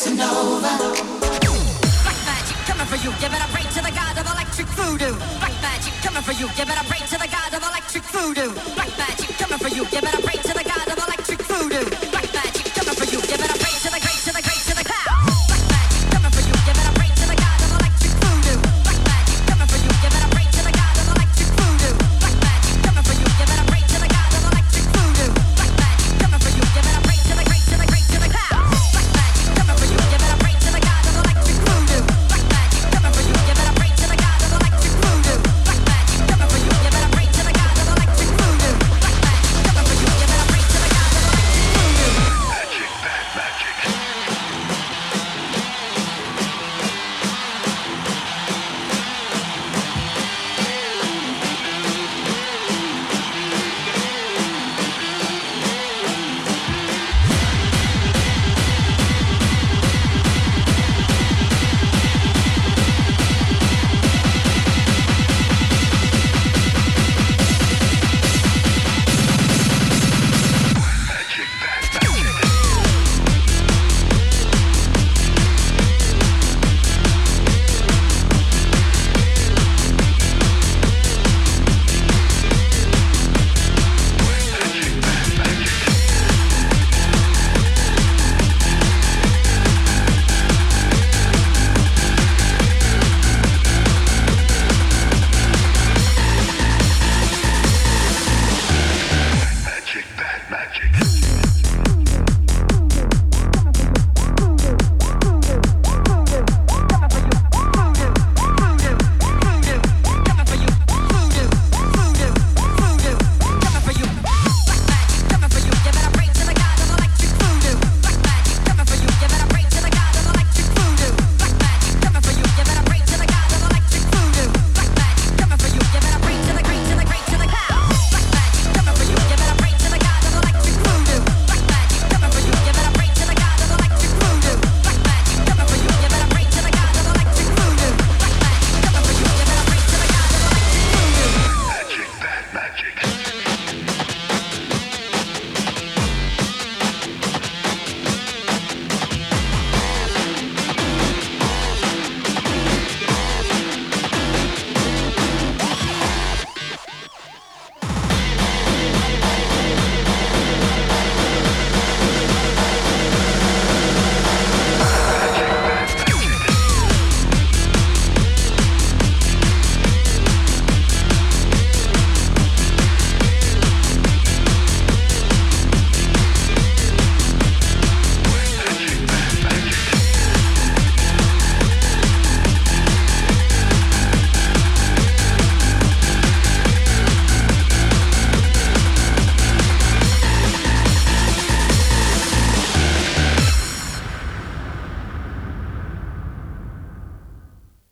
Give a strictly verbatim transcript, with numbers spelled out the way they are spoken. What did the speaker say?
Casanova. Black magic coming for you. Give it a break to the god of electric voodoo. Black magic coming for you. Give it a break to the god of electric voodoo. Black magic coming for you. Give it a break to the god of electric voodoo. Black magic coming for you. Give it a break to the great to the great to the cloud. Black magic coming for you. Give it a break to the god of electric voodoo. Black magic coming for you. Give it a break to the god of electric voodoo. Black magic coming for you. Give it a break to the god of electric voodoo. Black magic coming for you. Give it a break to the great to the great to the cloud. Black magic coming for you. Give it a break to the god of electric voodoo. Black magic coming for you. Give it a break to the god of electric voodoo. Black magic coming for you. Give it a break to the god of electric voodoo. Black magic coming for you. Give it a break to the god of electric voodoo. Magic, bad magic. Magic, bad magic. Magic, bad magic. Magic, bad magic.